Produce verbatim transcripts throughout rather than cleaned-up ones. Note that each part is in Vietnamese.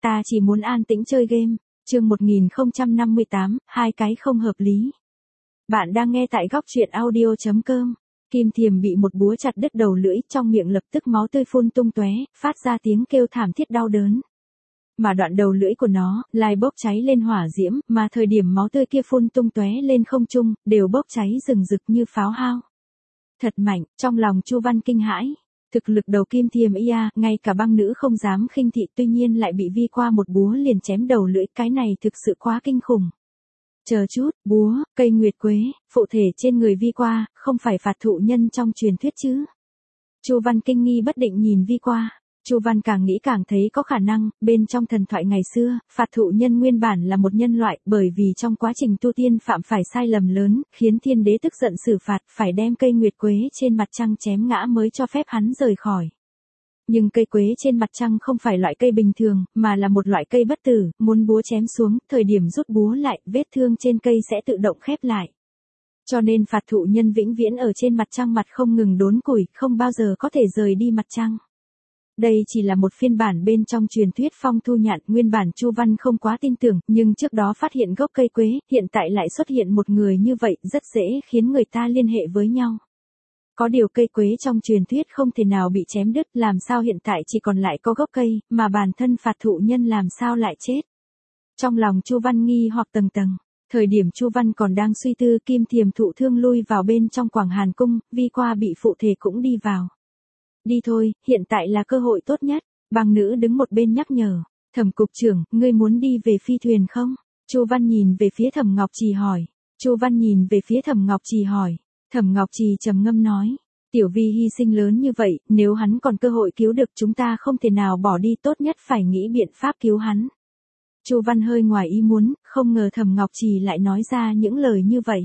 ta chỉ muốn an tĩnh chơi game. Chương một nghìn không trăm năm mươi tám, hai cái không hợp lý. Bạn đang nghe tại góc truyện audio chấm com. Kim Thiềm bị một búa chặt đứt đầu lưỡi, trong miệng lập tức máu tươi phun tung tóe, phát ra tiếng kêu thảm thiết đau đớn. Mà đoạn đầu lưỡi của nó lại bốc cháy lên hỏa diễm, mà thời điểm máu tươi kia phun tung tóe lên không trung, đều bốc cháy rừng rực như pháo hao. Thật mạnh, trong lòng Chu Văn kinh hãi. Thực lực đầu Kim Thiềm ia, ngay cả băng nữ không dám khinh thị, tuy nhiên lại bị vi qua một búa liền chém đầu lưỡi, cái này thực sự quá kinh khủng. Chờ chút, búa, cây nguyệt quế, phụ thể trên người vi qua, không phải phạt thụ nhân trong truyền thuyết chứ? Chu Văn kinh nghi bất định nhìn vi qua. Chu Văn càng nghĩ càng thấy có khả năng, bên trong thần thoại ngày xưa, phạt thụ nhân nguyên bản là một nhân loại, bởi vì trong quá trình tu tiên phạm phải sai lầm lớn, khiến thiên đế tức giận xử phạt, phải đem cây nguyệt quế trên mặt trăng chém ngã mới cho phép hắn rời khỏi. Nhưng cây quế trên mặt trăng không phải loại cây bình thường, mà là một loại cây bất tử, muốn búa chém xuống, thời điểm rút búa lại, vết thương trên cây sẽ tự động khép lại. Cho nên phạt thụ nhân vĩnh viễn ở trên mặt trăng mặt không ngừng đốn củi, không bao giờ có thể rời đi mặt trăng. Đây chỉ là một phiên bản bên trong truyền thuyết phong thu nhạn, nguyên bản Chu Văn không quá tin tưởng, nhưng trước đó phát hiện gốc cây quế, hiện tại lại xuất hiện một người như vậy, rất dễ khiến người ta liên hệ với nhau. Có điều cây quế trong truyền thuyết không thể nào bị chém đứt, làm sao hiện tại chỉ còn lại có gốc cây, mà bản thân phạt thụ nhân làm sao lại chết. Trong lòng Chu Văn nghi hoặc tầng tầng, thời điểm Chu Văn còn đang suy tư, Kim Thiềm thụ thương lui vào bên trong Quảng Hàn Cung, vi qua bị phụ thể cũng đi vào. Đi thôi, hiện tại là cơ hội tốt nhất. Băng nữ đứng một bên nhắc nhở. Thẩm cục trưởng, ngươi muốn đi về phi thuyền không? Chu Văn nhìn về phía Thẩm Ngọc Trì hỏi. Chu Văn nhìn về phía Thẩm Ngọc Trì hỏi. Thẩm Ngọc Trì trầm ngâm nói. Tiểu Vi hy sinh lớn như vậy, nếu hắn còn cơ hội cứu được chúng ta không thể nào bỏ đi, tốt nhất phải nghĩ biện pháp cứu hắn. Chu Văn hơi ngoài ý muốn, không ngờ Thẩm Ngọc Trì lại nói ra những lời như vậy.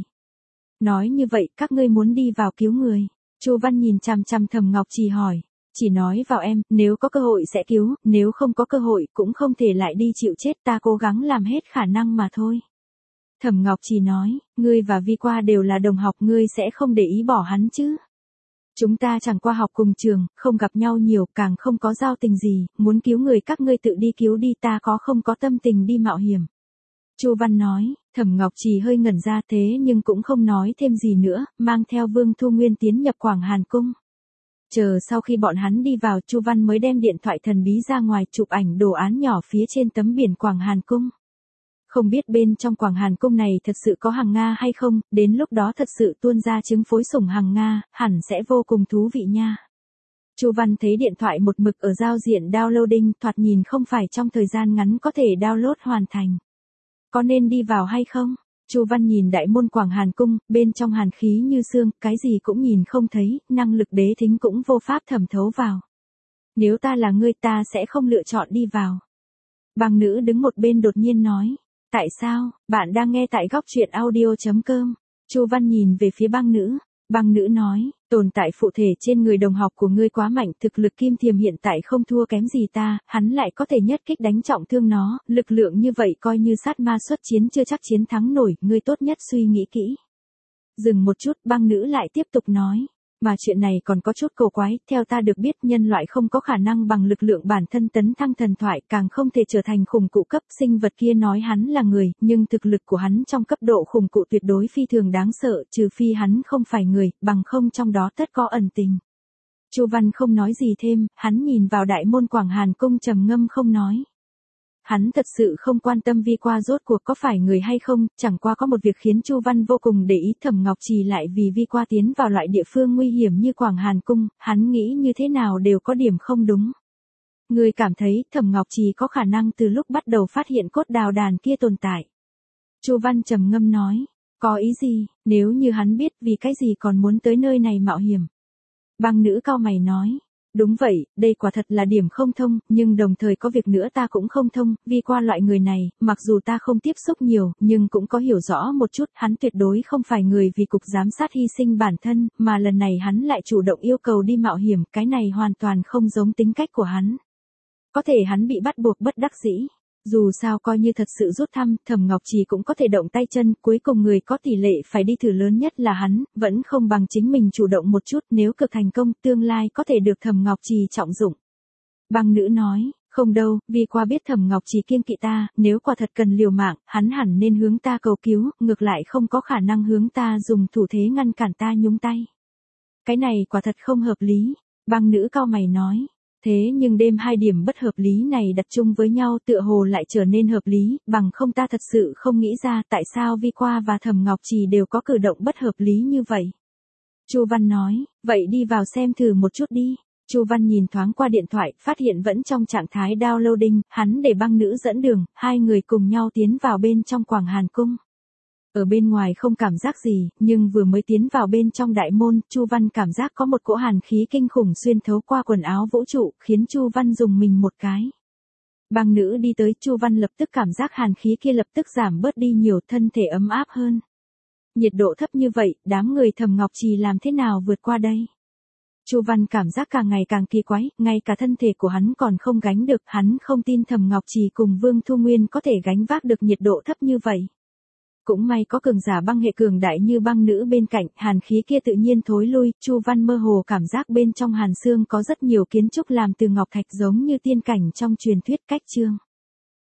Nói như vậy, các ngươi muốn đi vào cứu người. Chu Văn nhìn chằm chằm Thẩm Ngọc Trì hỏi, chỉ nói vào em, nếu có cơ hội sẽ cứu, nếu không có cơ hội cũng không thể lại đi chịu chết, ta cố gắng làm hết khả năng mà thôi. Thẩm Ngọc Trì nói, ngươi và Vi qua đều là đồng học, ngươi sẽ không để ý bỏ hắn chứ? Chúng ta chẳng qua học cùng trường, không gặp nhau nhiều, càng không có giao tình gì, muốn cứu người các ngươi tự đi cứu đi, ta có không có tâm tình đi mạo hiểm. Chu Văn nói. Thẩm Ngọc Trì hơi ngẩn ra, thế nhưng cũng không nói thêm gì nữa, mang theo Vương Thu Nguyên tiến nhập Quảng Hàn Cung. Chờ sau khi bọn hắn đi vào, Chu Văn mới đem điện thoại thần bí ra ngoài chụp ảnh đồ án nhỏ phía trên tấm biển Quảng Hàn Cung. Không biết bên trong Quảng Hàn Cung này thật sự có hằng Nga hay không, đến lúc đó thật sự tuôn ra trứng phối sủng hằng Nga, hẳn sẽ vô cùng thú vị nha. Chu Văn thấy điện thoại một mực ở giao diện downloading, thoạt nhìn không phải trong thời gian ngắn có thể download hoàn thành. Có nên đi vào hay không? Chu Văn nhìn đại môn Quảng Hàn Cung, bên trong hàn khí như xương, cái gì cũng nhìn không thấy, năng lực đế thính cũng vô pháp thẩm thấu vào. Nếu ta là ngươi ta sẽ không lựa chọn đi vào. Băng nữ đứng một bên đột nhiên nói. Tại sao? Bạn đang nghe tại góc truyện audio chấm com. Chu Văn nhìn về phía băng nữ. Băng nữ nói, tồn tại phụ thể trên người đồng học của ngươi quá mạnh, thực lực Kim Thiềm hiện tại không thua kém gì ta, hắn lại có thể nhất kích đánh trọng thương nó, lực lượng như vậy coi như sát ma xuất chiến chưa chắc chiến thắng nổi, ngươi tốt nhất suy nghĩ kỹ. Dừng một chút, băng nữ lại tiếp tục nói, mà chuyện này còn có chút cổ quái, theo ta được biết nhân loại không có khả năng bằng lực lượng bản thân tấn thăng thần thoại, càng không thể trở thành khủng cụ cấp, sinh vật kia nói hắn là người, nhưng thực lực của hắn trong cấp độ khủng cụ tuyệt đối phi thường đáng sợ, trừ phi hắn không phải người, bằng không trong đó tất có ẩn tình. Chu Văn không nói gì thêm, hắn nhìn vào đại môn Quảng Hàn Cung trầm ngâm không nói. Hắn thật sự không quan tâm Vi qua rốt cuộc có phải người hay không, chẳng qua có một việc khiến Chu Văn vô cùng để ý, Thẩm Ngọc Trì lại vì Vi qua tiến vào loại địa phương nguy hiểm như Quảng Hàn Cung, hắn nghĩ như thế nào đều có điểm không đúng. Người cảm thấy Thẩm Ngọc Trì có khả năng từ lúc bắt đầu phát hiện cốt đào đàn kia tồn tại. Chu Văn trầm ngâm nói, có ý gì, nếu như hắn biết vì cái gì còn muốn tới nơi này mạo hiểm. Băng nữ cau mày nói. Đúng vậy, đây quả thật là điểm không thông, nhưng đồng thời có việc nữa ta cũng không thông, vì qua loại người này, mặc dù ta không tiếp xúc nhiều, nhưng cũng có hiểu rõ một chút, hắn tuyệt đối không phải người vì cục giám sát hy sinh bản thân, mà lần này hắn lại chủ động yêu cầu đi mạo hiểm, cái này hoàn toàn không giống tính cách của hắn. Có thể hắn bị bắt buộc bất đắc dĩ. Dù sao coi như thật sự rút thăm, Thẩm Ngọc Trì cũng có thể động tay chân, cuối cùng người có tỷ lệ phải đi thử lớn nhất là hắn, vẫn không bằng chính mình chủ động một chút, nếu cực thành công, tương lai có thể được Thẩm Ngọc Trì trọng dụng. Băng nữ nói, Không đâu, vì qua biết Thẩm Ngọc Trì kiêng kỵ ta, nếu quả thật cần liều mạng, hắn hẳn nên hướng ta cầu cứu, ngược lại không có khả năng hướng ta dùng thủ thế ngăn cản ta nhúng tay. Cái này quả thật không hợp lý, băng nữ cau mày nói. Thế nhưng đêm hai điểm bất hợp lý này đặt chung với nhau tựa hồ lại trở nên hợp lý, bằng không ta thật sự không nghĩ ra tại sao Vi Qua và Thẩm Ngọc Trì đều có cử động bất hợp lý như vậy. Chu Văn nói, vậy đi vào xem thử một chút đi. Chu Văn nhìn thoáng qua điện thoại, phát hiện vẫn trong trạng thái downloading, hắn để băng nữ dẫn đường, hai người cùng nhau tiến vào bên trong Quảng Hàn Cung. Ở bên ngoài không cảm giác gì, nhưng vừa mới tiến vào bên trong đại môn, Chu Văn cảm giác có một cỗ hàn khí kinh khủng xuyên thấu qua quần áo vũ trụ, khiến Chu Văn dùng mình một cái. Băng nữ đi tới, Chu Văn lập tức cảm giác hàn khí kia lập tức giảm bớt đi nhiều, thân thể ấm áp hơn. Nhiệt độ thấp như vậy, đám người Thẩm Ngọc Trì làm thế nào vượt qua đây? Chu Văn cảm giác càng ngày càng kỳ quái, ngay cả thân thể của hắn còn không gánh được, hắn không tin Thẩm Ngọc Trì cùng Vương Thu Nguyên có thể gánh vác được nhiệt độ thấp như vậy. Cũng may có cường giả băng hệ cường đại như băng nữ bên cạnh, hàn khí kia tự nhiên thối lui, Chu Văn mơ hồ cảm giác bên trong hàn xương có rất nhiều kiến trúc làm từ ngọc thạch giống như tiên cảnh trong truyền thuyết Cách Chương.